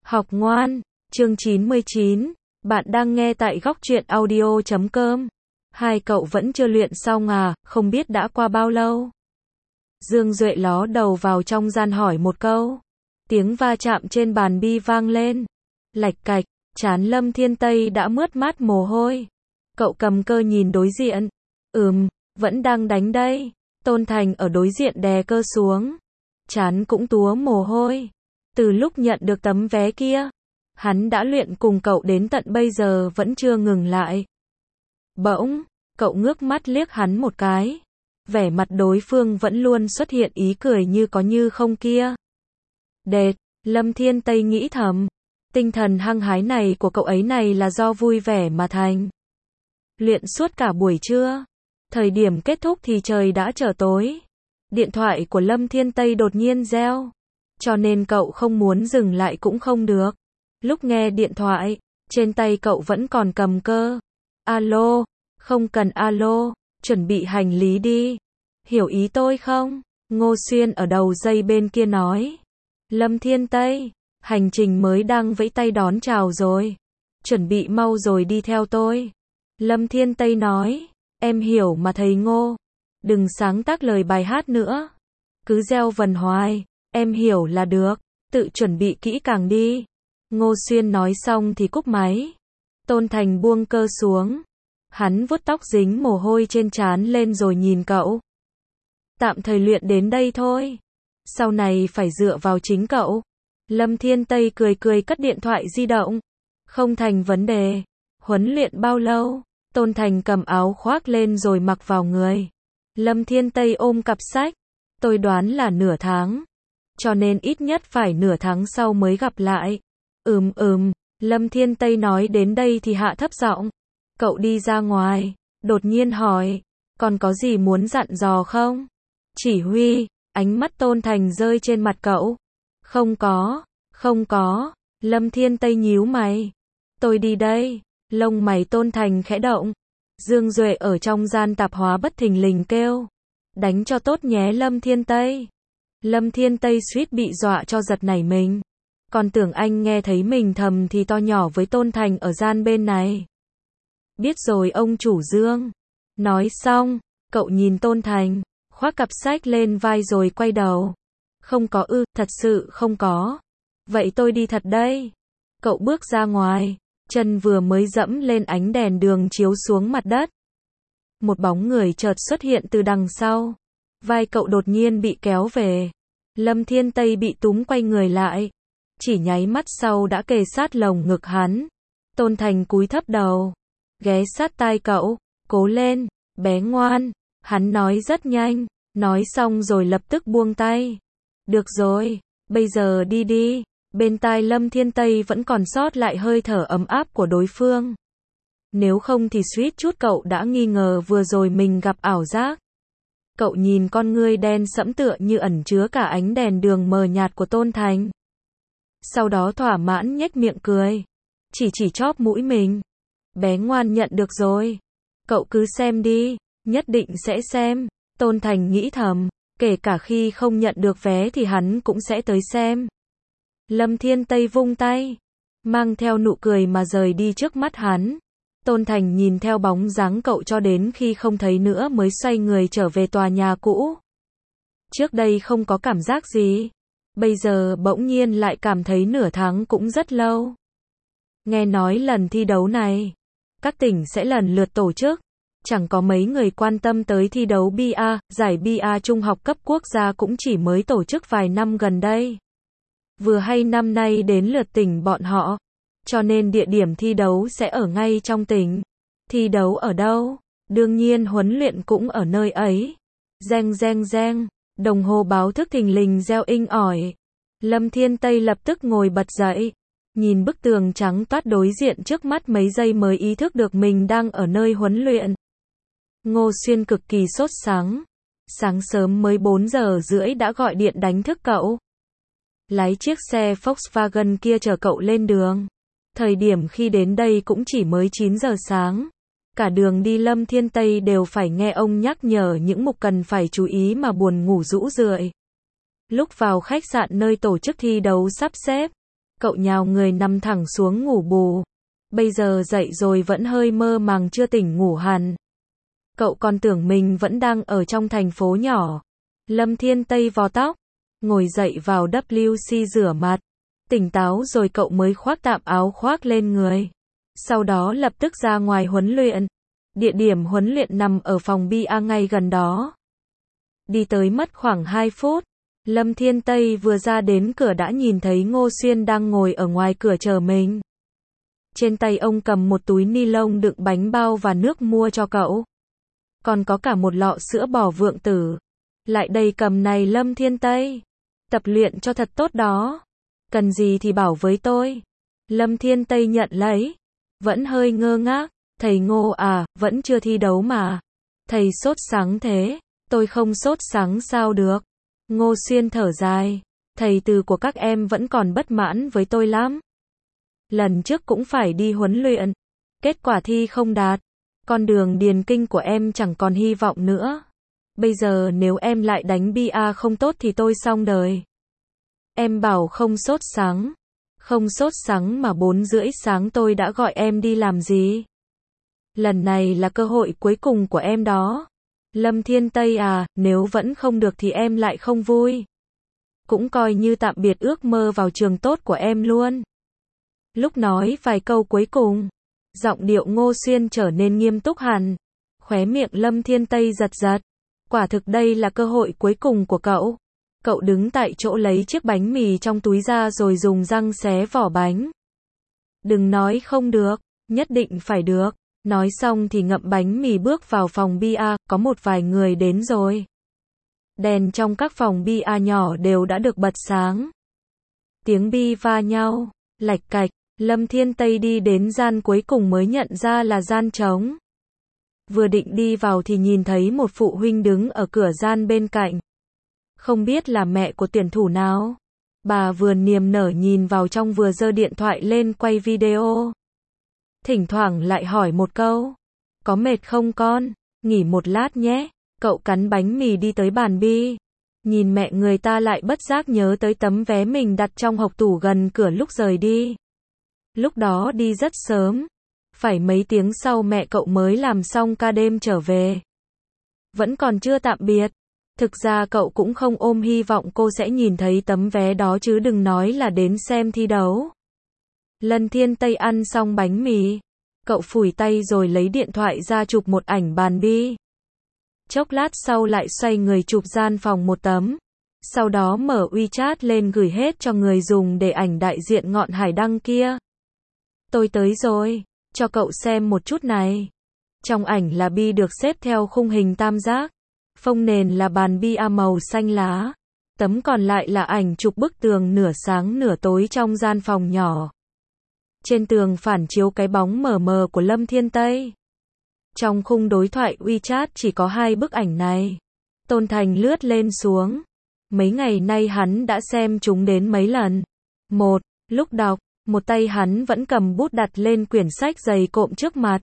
Học ngoan, chương 99, bạn đang nghe tại góc truyện audio.com. Hai cậu vẫn chưa luyện xong à, không biết đã qua bao lâu. Dương Duệ ló đầu vào trong gian hỏi một câu. Tiếng va chạm trên bàn bi vang lên. Lạch cạch, trán Lâm Thiên Tây đã mướt mát mồ hôi. Cậu cầm cơ nhìn đối diện. Vẫn đang đánh đây. Tôn Thành ở đối diện đè cơ xuống. Trán cũng túa mồ hôi. Từ lúc nhận được tấm vé kia, hắn đã luyện cùng cậu đến tận bây giờ vẫn chưa ngừng lại. Bỗng, cậu ngước mắt liếc hắn một cái. Vẻ mặt đối phương vẫn luôn xuất hiện ý cười như có như không kia. Đệt, Lâm Thiên Tây nghĩ thầm. Tinh thần hăng hái này của cậu ấy này là do vui vẻ mà thành. Luyện suốt cả buổi trưa. Thời điểm kết thúc thì trời đã trở tối. Điện thoại của Lâm Thiên Tây đột nhiên reo. Cho nên cậu không muốn dừng lại cũng không được. Lúc nghe điện thoại, trên tay cậu vẫn còn cầm cơ. Alo, không cần alo, chuẩn bị hành lý đi. Hiểu ý tôi không? Ngô Xuyên ở đầu dây bên kia nói. Lâm Thiên Tây, hành trình mới đang vẫy tay đón chào rồi. Chuẩn bị mau rồi đi theo tôi. Lâm Thiên Tây nói, em hiểu mà thầy Ngô. Đừng sáng tác lời bài hát nữa. Cứ gieo vần hoài. Em hiểu là được, tự chuẩn bị kỹ càng đi. Ngô Xuyên nói xong thì cúp máy. Tôn Thành buông cơ xuống. Hắn vuốt tóc dính mồ hôi trên trán lên rồi nhìn cậu. Tạm thời luyện đến đây thôi. Sau này phải dựa vào chính cậu. Lâm Thiên Tây cười cười cất điện thoại di động. Không thành vấn đề. Huấn luyện bao lâu? Tôn Thành cầm áo khoác lên rồi mặc vào người. Lâm Thiên Tây ôm cặp sách. Tôi đoán là nửa tháng. Cho nên ít nhất phải nửa tháng sau mới gặp lại. Lâm Thiên Tây nói đến đây thì hạ thấp giọng. Cậu đi ra ngoài, đột nhiên hỏi, còn có gì muốn dặn dò không? Chỉ huy, ánh mắt Tôn Thành rơi trên mặt cậu. Không có, Lâm Thiên Tây nhíu mày. Tôi đi đây, lông mày Tôn Thành khẽ động. Dương Duệ ở trong gian tạp hóa bất thình lình kêu. Đánh cho tốt nhé Lâm Thiên Tây. Lâm Thiên Tây suýt bị dọa cho giật nảy mình. Còn tưởng anh nghe thấy mình thầm thì to nhỏ với Tôn Thành ở gian bên này. Biết rồi ông chủ Dương. Nói xong, cậu nhìn Tôn Thành, khoác cặp sách lên vai rồi quay đầu. Không có thật sự không có. Vậy tôi đi thật đây. Cậu bước ra ngoài, chân vừa mới dẫm lên ánh đèn đường chiếu xuống mặt đất. Một bóng người chợt xuất hiện từ đằng sau. Vai cậu đột nhiên bị kéo về. Lâm Thiên Tây bị túm quay người lại. Chỉ nháy mắt sau đã kề sát lồng ngực hắn. Tôn Thành cúi thấp đầu. Ghé sát tai cậu. Cố lên, bé ngoan. Hắn nói rất nhanh. Nói xong rồi lập tức buông tay. Được rồi, bây giờ đi đi. Bên tai Lâm Thiên Tây vẫn còn sót lại hơi thở ấm áp của đối phương. Nếu không thì suýt chút cậu đã nghi ngờ vừa rồi mình gặp ảo giác. Cậu nhìn con ngươi đen sẫm tựa như ẩn chứa cả ánh đèn đường mờ nhạt của Tôn Thành. Sau đó thỏa mãn nhếch miệng cười. Chỉ chóp mũi mình. Bé ngoan nhận được rồi. Cậu cứ xem đi, nhất định sẽ xem. Tôn Thành nghĩ thầm, kể cả khi không nhận được vé thì hắn cũng sẽ tới xem. Lâm Thiên Tây vung tay, mang theo nụ cười mà rời đi trước mắt hắn. Tôn Thành nhìn theo bóng dáng cậu cho đến khi không thấy nữa mới xoay người trở về tòa nhà cũ. Trước đây không có cảm giác gì. Bây giờ bỗng nhiên lại cảm thấy nửa tháng cũng rất lâu. Nghe nói lần thi đấu này, các tỉnh sẽ lần lượt tổ chức. Chẳng có mấy người quan tâm tới thi đấu BA, giải BA trung học cấp quốc gia cũng chỉ mới tổ chức vài năm gần đây. Vừa hay năm nay đến lượt tỉnh bọn họ. Cho nên địa điểm thi đấu sẽ ở ngay trong tỉnh. Thi đấu ở đâu? Đương nhiên huấn luyện cũng ở nơi ấy. Reng reng reng, đồng hồ báo thức thình lình reo inh ỏi. Lâm Thiên Tây lập tức ngồi bật dậy. Nhìn bức tường trắng toát đối diện trước mắt mấy giây mới ý thức được mình đang ở nơi huấn luyện. Ngô Xuyên cực kỳ sốt sắng. Sáng sớm mới 4 giờ rưỡi đã gọi điện đánh thức cậu. Lái chiếc xe Volkswagen kia chở cậu lên đường. Thời điểm khi đến đây cũng chỉ mới 9 giờ sáng. Cả đường đi Lâm Thiên Tây đều phải nghe ông nhắc nhở những mục cần phải chú ý mà buồn ngủ rũ rượi. Lúc vào khách sạn nơi tổ chức thi đấu sắp xếp, Cậu nhào người nằm thẳng xuống ngủ bù. Bây giờ dậy rồi vẫn hơi mơ màng chưa tỉnh ngủ hẳn. Cậu còn tưởng mình vẫn đang ở trong thành phố nhỏ. Lâm Thiên Tây vò tóc, ngồi dậy vào WC rửa mặt. Tỉnh táo rồi cậu mới khoác tạm áo khoác lên người. Sau đó lập tức ra ngoài huấn luyện. Địa điểm huấn luyện nằm ở phòng bia ngay gần đó. Đi tới mất khoảng 2 phút. Lâm Thiên Tây vừa ra đến cửa đã nhìn thấy Ngô Xuyên đang ngồi ở ngoài cửa chờ mình. Trên tay ông cầm một túi ni lông đựng bánh bao và nước mua cho cậu. Còn có cả một lọ sữa bò vượng tử. Lại đây cầm này Lâm Thiên Tây. Tập luyện cho thật tốt đó. Cần gì thì bảo với tôi. Lâm Thiên Tây nhận lấy. Vẫn hơi ngơ ngác. Thầy Ngô à, vẫn chưa thi đấu mà. Thầy sốt sắng thế. Tôi không sốt sắng sao được. Ngô Xuyên thở dài. Thầy từ của các em vẫn còn bất mãn với tôi lắm. Lần trước cũng phải đi huấn luyện. Kết quả thi không đạt. Con đường điền kinh của em chẳng còn hy vọng nữa. Bây giờ nếu em lại đánh bia không tốt thì tôi xong đời. Em bảo không sốt sắng. Không sốt sắng mà 4:30 sáng tôi đã gọi em đi làm gì. Lần này là cơ hội cuối cùng của em đó. Lâm Thiên Tây à, nếu vẫn không được thì em lại không vui. Cũng coi như tạm biệt ước mơ vào trường tốt của em luôn. Lúc nói vài câu cuối cùng, giọng điệu Ngô Xuyên trở nên nghiêm túc hẳn. Khóe miệng Lâm Thiên Tây giật giật. Quả thực đây là cơ hội cuối cùng của cậu. Cậu đứng tại chỗ lấy chiếc bánh mì trong túi ra rồi dùng răng xé vỏ bánh. Đừng nói không được, nhất định phải được. Nói xong thì ngậm bánh mì bước vào phòng bia, có một vài người đến rồi. Đèn trong các phòng bia nhỏ đều đã được bật sáng. Tiếng bi va nhau, lạch cạch, Lâm Thiên Tây đi đến gian cuối cùng mới nhận ra là gian trống. Vừa định đi vào thì nhìn thấy một phụ huynh đứng ở cửa gian bên cạnh. Không biết là mẹ của tuyển thủ nào. Bà vừa niềm nở nhìn vào trong vừa giơ điện thoại lên quay video. Thỉnh thoảng lại hỏi một câu. Có mệt không con? Nghỉ một lát nhé. Cậu cắn bánh mì đi tới bàn bi. Nhìn mẹ người ta lại bất giác nhớ tới tấm vé mình đặt trong hộc tủ gần cửa lúc rời đi. Lúc đó đi rất sớm. Phải mấy tiếng sau mẹ cậu mới làm xong ca đêm trở về. Vẫn còn chưa tạm biệt. Thực ra cậu cũng không ôm hy vọng cô sẽ nhìn thấy tấm vé đó chứ đừng nói là đến xem thi đấu. Lâm Thiên Tây ăn xong bánh mì. Cậu phủi tay rồi lấy điện thoại ra chụp một ảnh bàn bi. Chốc lát sau lại xoay người chụp gian phòng một tấm. Sau đó mở WeChat lên gửi hết cho người dùng để ảnh đại diện ngọn hải đăng kia. Tôi tới rồi, cho cậu xem một chút này. Trong ảnh là bi được xếp theo khung hình tam giác. Phông nền là bàn bia màu xanh lá. Tấm còn lại là ảnh chụp bức tường nửa sáng nửa tối trong gian phòng nhỏ. Trên tường phản chiếu cái bóng mờ mờ của Lâm Thiên Tây. Trong khung đối thoại WeChat chỉ có 2 bức ảnh này. Tôn Thành lướt lên xuống. Mấy ngày nay hắn đã xem chúng đến mấy lần. Một, lúc đọc, một tay hắn vẫn cầm bút đặt lên quyển sách dày cộm trước mặt.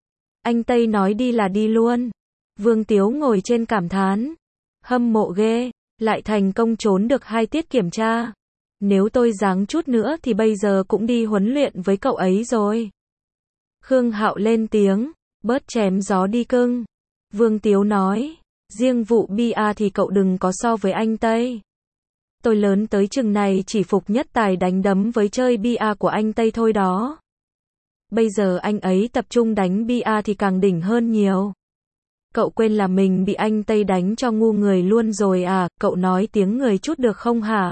Anh Tây nói đi là đi luôn. Vương Tiếu ngồi trên cảm thán. Hâm mộ ghê, lại thành công trốn được 2 tiết kiểm tra. Nếu tôi ráng chút nữa thì bây giờ cũng đi huấn luyện với cậu ấy rồi. Khương Hạo lên tiếng, bớt chém gió đi cưng. Vương Tiếu nói, riêng vụ bia thì cậu đừng có so với anh Tây. Tôi lớn tới chừng này chỉ phục nhất tài đánh đấm với chơi bia của anh Tây thôi đó. Bây giờ anh ấy tập trung đánh bia thì càng đỉnh hơn nhiều. Cậu quên là mình bị anh Tây đánh cho ngu người luôn rồi à, cậu nói tiếng người chút được không hả?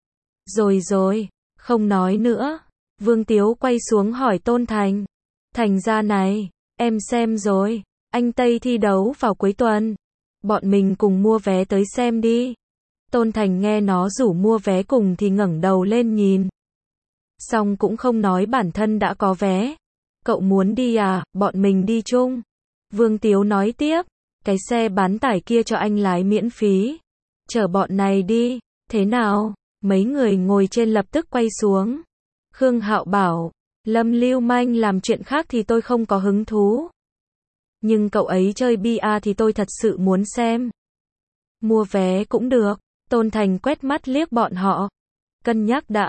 Rồi, không nói nữa. Vương Tiếu quay xuống hỏi Tôn Thành. Thành ra này, em xem rồi, anh Tây thi đấu vào cuối tuần. Bọn mình cùng mua vé tới xem đi. Tôn Thành nghe nó rủ mua vé cùng thì ngẩng đầu lên nhìn. Xong cũng không nói bản thân đã có vé. Cậu muốn đi à, bọn mình đi chung. Vương Tiếu nói tiếp, cái xe bán tải kia cho anh lái miễn phí. Chở bọn này đi, thế nào? Mấy người ngồi trên lập tức quay xuống. Khương Hạo bảo, Lâm lưu manh làm chuyện khác thì tôi không có hứng thú. Nhưng cậu ấy chơi bia thì tôi thật sự muốn xem. Mua vé cũng được. Tôn Thành quét mắt liếc bọn họ. Cân nhắc đã.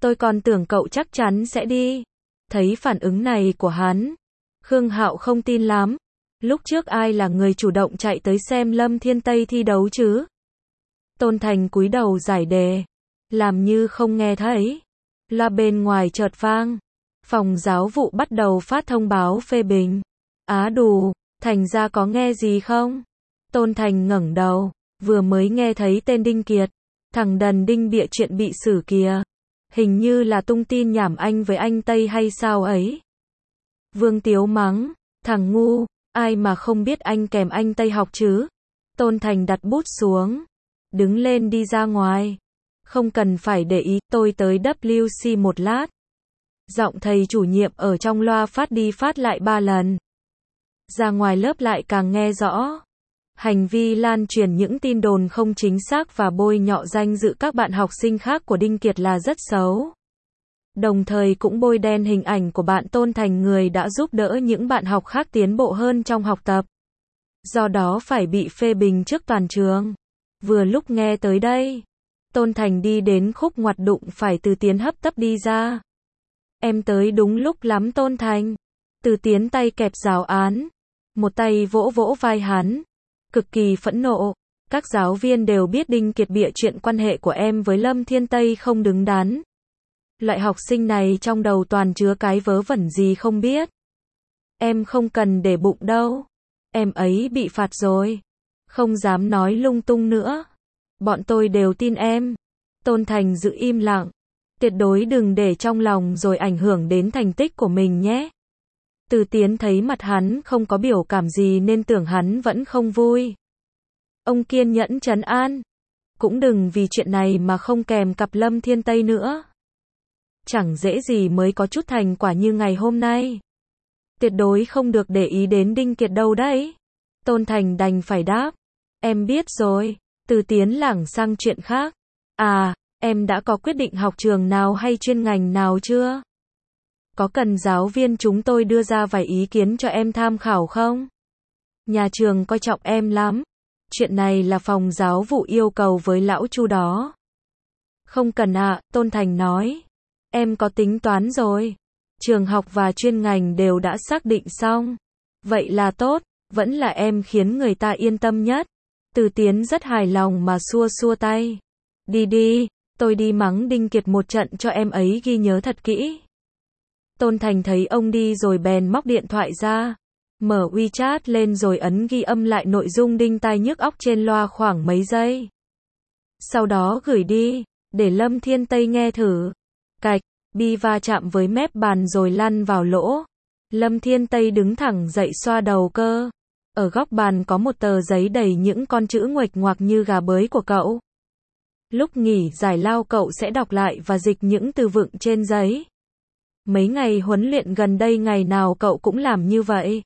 Tôi còn tưởng cậu chắc chắn sẽ đi. Thấy phản ứng này của hắn, Khương Hạo không tin lắm. Lúc trước ai là người chủ động chạy tới xem Lâm Thiên Tây thi đấu chứ? Tôn Thành cúi đầu giải đề, làm như không nghe thấy. Loa bên ngoài chợt vang. Phòng giáo vụ bắt đầu phát thông báo phê bình. Á đù, Thành ra có nghe gì không? Tôn Thành ngẩng đầu, vừa mới nghe thấy tên Đinh Kiệt. Thằng đần Đinh bịa chuyện bị xử kìa. Hình như là tung tin nhảm anh với anh Tây hay sao ấy. Vương Tiếu mắng, thằng ngu, ai mà không biết anh kèm anh Tây học chứ? Tôn Thành đặt bút xuống, đứng lên đi ra ngoài. Không cần phải để ý, tôi tới WC một lát. Giọng thầy chủ nhiệm ở trong loa phát đi phát lại 3 lần. Ra ngoài lớp lại càng nghe rõ. Hành vi lan truyền những tin đồn không chính xác và bôi nhọ danh dự các bạn học sinh khác của Đinh Kiệt là rất xấu. Đồng thời cũng bôi đen hình ảnh của bạn Tôn Thành, người đã giúp đỡ những bạn học khác tiến bộ hơn trong học tập. Do đó phải bị phê bình trước toàn trường. Vừa lúc nghe tới đây, Tôn Thành đi đến khúc ngoặt đụng phải Từ Tiến hấp tấp đi ra. Em tới đúng lúc lắm Tôn Thành. Từ Tiến tay kẹp giáo án, một tay vỗ vỗ vai hắn, cực kỳ phẫn nộ. Các giáo viên đều biết Đinh Kiệt bịa chuyện quan hệ của em với Lâm Thiên Tây không đứng đắn. Loại học sinh này trong đầu toàn chứa cái vớ vẩn gì không biết. Em không cần để bụng đâu. Em ấy bị phạt rồi. Không dám nói lung tung nữa. Bọn tôi đều tin em. Tôn Thành giữ im lặng. Tuyệt đối đừng để trong lòng rồi ảnh hưởng đến thành tích của mình nhé. Từ Tiến thấy mặt hắn không có biểu cảm gì nên tưởng hắn vẫn không vui. Ông kiên nhẫn trấn an. Cũng đừng vì chuyện này mà không kèm cặp Lâm Thiên Tây nữa. Chẳng dễ gì mới có chút thành quả như ngày hôm nay. Tuyệt đối không được để ý đến Đinh Kiệt đâu đấy. Tôn Thành đành phải đáp. Em biết rồi. Từ Tiến lảng sang chuyện khác. À, em đã có quyết định học trường nào hay chuyên ngành nào chưa? Có cần giáo viên chúng tôi đưa ra vài ý kiến cho em tham khảo không? Nhà trường coi trọng em lắm. Chuyện này là phòng giáo vụ yêu cầu với lão Chu đó. Không cần ạ, Tôn Thành nói. Em có tính toán rồi. Trường học và chuyên ngành đều đã xác định xong. Vậy là tốt, vẫn là em khiến người ta yên tâm nhất. Từ Tiến rất hài lòng mà xua xua tay. Đi đi, tôi đi mắng Đinh Kiệt một trận cho em ấy ghi nhớ thật kỹ. Tôn Thành thấy ông đi rồi bèn móc điện thoại ra. Mở WeChat lên rồi ấn ghi âm lại nội dung đinh tai nhức óc trên loa khoảng mấy giây. Sau đó gửi đi, để Lâm Thiên Tây nghe thử. Cạch, bi va chạm với mép bàn rồi lăn vào lỗ. Lâm Thiên Tây đứng thẳng dậy xoa đầu cơ. Ở góc bàn có một tờ giấy đầy những con chữ nguệch ngoạc như gà bới của cậu. Lúc nghỉ giải lao cậu sẽ đọc lại và dịch những từ vựng trên giấy. Mấy ngày huấn luyện gần đây ngày nào cậu cũng làm như vậy.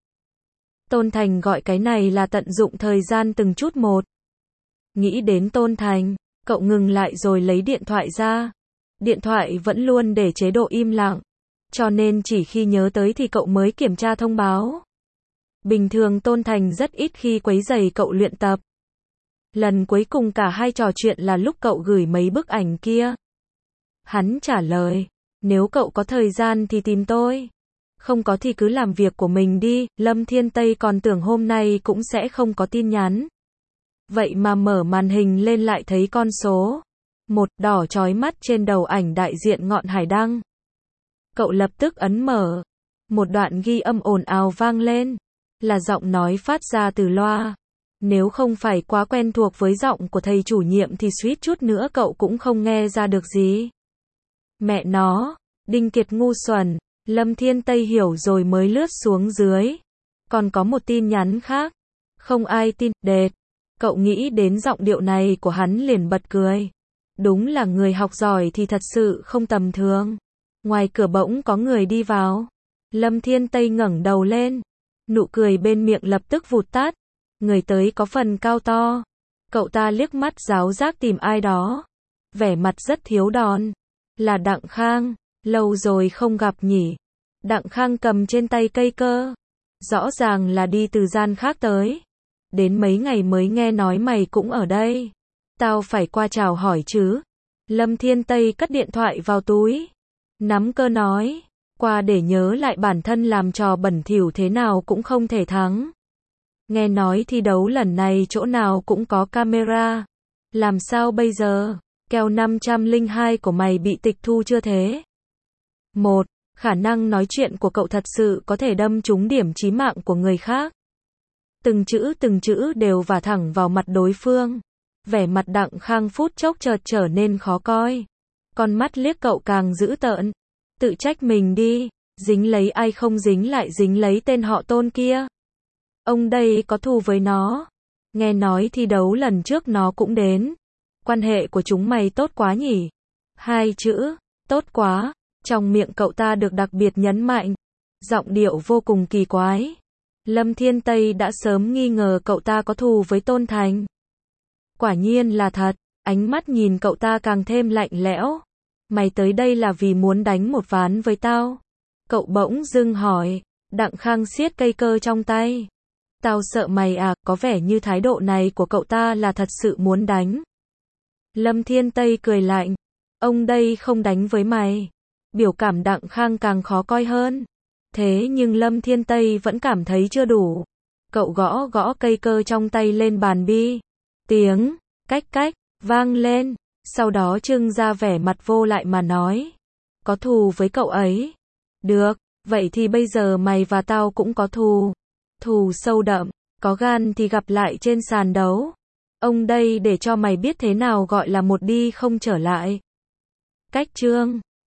Tôn Thành gọi cái này là tận dụng thời gian từng chút một. Nghĩ đến Tôn Thành, cậu ngừng lại rồi lấy điện thoại ra. Điện thoại vẫn luôn để chế độ im lặng, cho nên chỉ khi nhớ tới thì cậu mới kiểm tra thông báo. Bình thường Tôn Thành rất ít khi quấy rầy cậu luyện tập. Lần cuối cùng cả hai trò chuyện là lúc cậu gửi mấy bức ảnh kia. Hắn trả lời, nếu cậu có thời gian thì tìm tôi. Không có thì cứ làm việc của mình đi. Lâm Thiên Tây còn tưởng hôm nay cũng sẽ không có tin nhắn. Vậy mà mở màn hình lên lại thấy con số 1 đỏ chói mắt trên đầu ảnh đại diện Ngọn Hải Đăng. Cậu lập tức ấn mở. Một đoạn ghi âm ồn ào vang lên. Là giọng nói phát ra từ loa. Nếu không phải quá quen thuộc với giọng của thầy chủ nhiệm thì suýt chút nữa cậu cũng không nghe ra được gì. Mẹ nó, Đinh Kiệt ngu xuẩn. Lâm Thiên Tây hiểu rồi mới lướt xuống dưới. Còn có một tin nhắn khác. Không ai tin, đệt. Cậu nghĩ đến giọng điệu này của hắn liền bật cười. Đúng là người học giỏi thì thật sự không tầm thường. Ngoài cửa bỗng có người đi vào. Lâm Thiên Tây ngẩng đầu lên. Nụ cười bên miệng lập tức vụt tắt. Người tới có phần cao to. Cậu ta liếc mắt giáo giác tìm ai đó. Vẻ mặt rất thiếu đòn. Là Đặng Khang. Lâu rồi không gặp nhỉ. Đặng Khang cầm trên tay cây cơ. Rõ ràng là đi từ gian khác tới. Đến mấy ngày mới nghe nói mày cũng ở đây. Tao phải qua chào hỏi chứ. Lâm Thiên Tây cất điện thoại vào túi. Nắm cơ nói. Qua để nhớ lại bản thân làm trò bẩn thỉu thế nào cũng không thể thắng. Nghe nói thi đấu lần này chỗ nào cũng có camera. Làm sao bây giờ? Kèo 502 của mày bị tịch thu chưa thế? Một, khả năng nói chuyện của cậu thật sự có thể đâm trúng điểm chí mạng của người khác. Từng chữ đều vả thẳng vào mặt đối phương. Vẻ mặt Đặng Khang phút chốc chợt trở nên khó coi. Con mắt liếc cậu càng dữ tợn. Tự trách mình đi, dính lấy ai không dính lại dính lấy tên họ Tôn kia. Ông đây có thù với nó. Nghe nói thi đấu lần trước nó cũng đến. Quan hệ của chúng mày tốt quá nhỉ? Hai chữ, tốt quá, trong miệng cậu ta được đặc biệt nhấn mạnh. Giọng điệu vô cùng kỳ quái. Lâm Thiên Tây đã sớm nghi ngờ cậu ta có thù với Tôn Thành. Quả nhiên là thật, ánh mắt nhìn cậu ta càng thêm lạnh lẽo. Mày tới đây là vì muốn đánh một ván với tao? Cậu bỗng dưng hỏi. Đặng Khang siết cây cơ trong tay. Tao sợ mày à, có vẻ như thái độ này của cậu ta là thật sự muốn đánh. Lâm Thiên Tây cười lạnh. Ông đây không đánh với mày. Biểu cảm Đặng Khang càng khó coi hơn. Thế nhưng Lâm Thiên Tây vẫn cảm thấy chưa đủ. Cậu gõ gõ cây cơ trong tay lên bàn bi. Tiếng, cách, vang lên. Sau đó trưng ra vẻ mặt vô lại mà nói. Có thù với cậu ấy. Được, vậy thì bây giờ mày và tao cũng có thù. Thù sâu đậm, có gan thì gặp lại trên sàn đấu. Ông đây để cho mày biết thế nào gọi là một đi không trở lại. Cách chương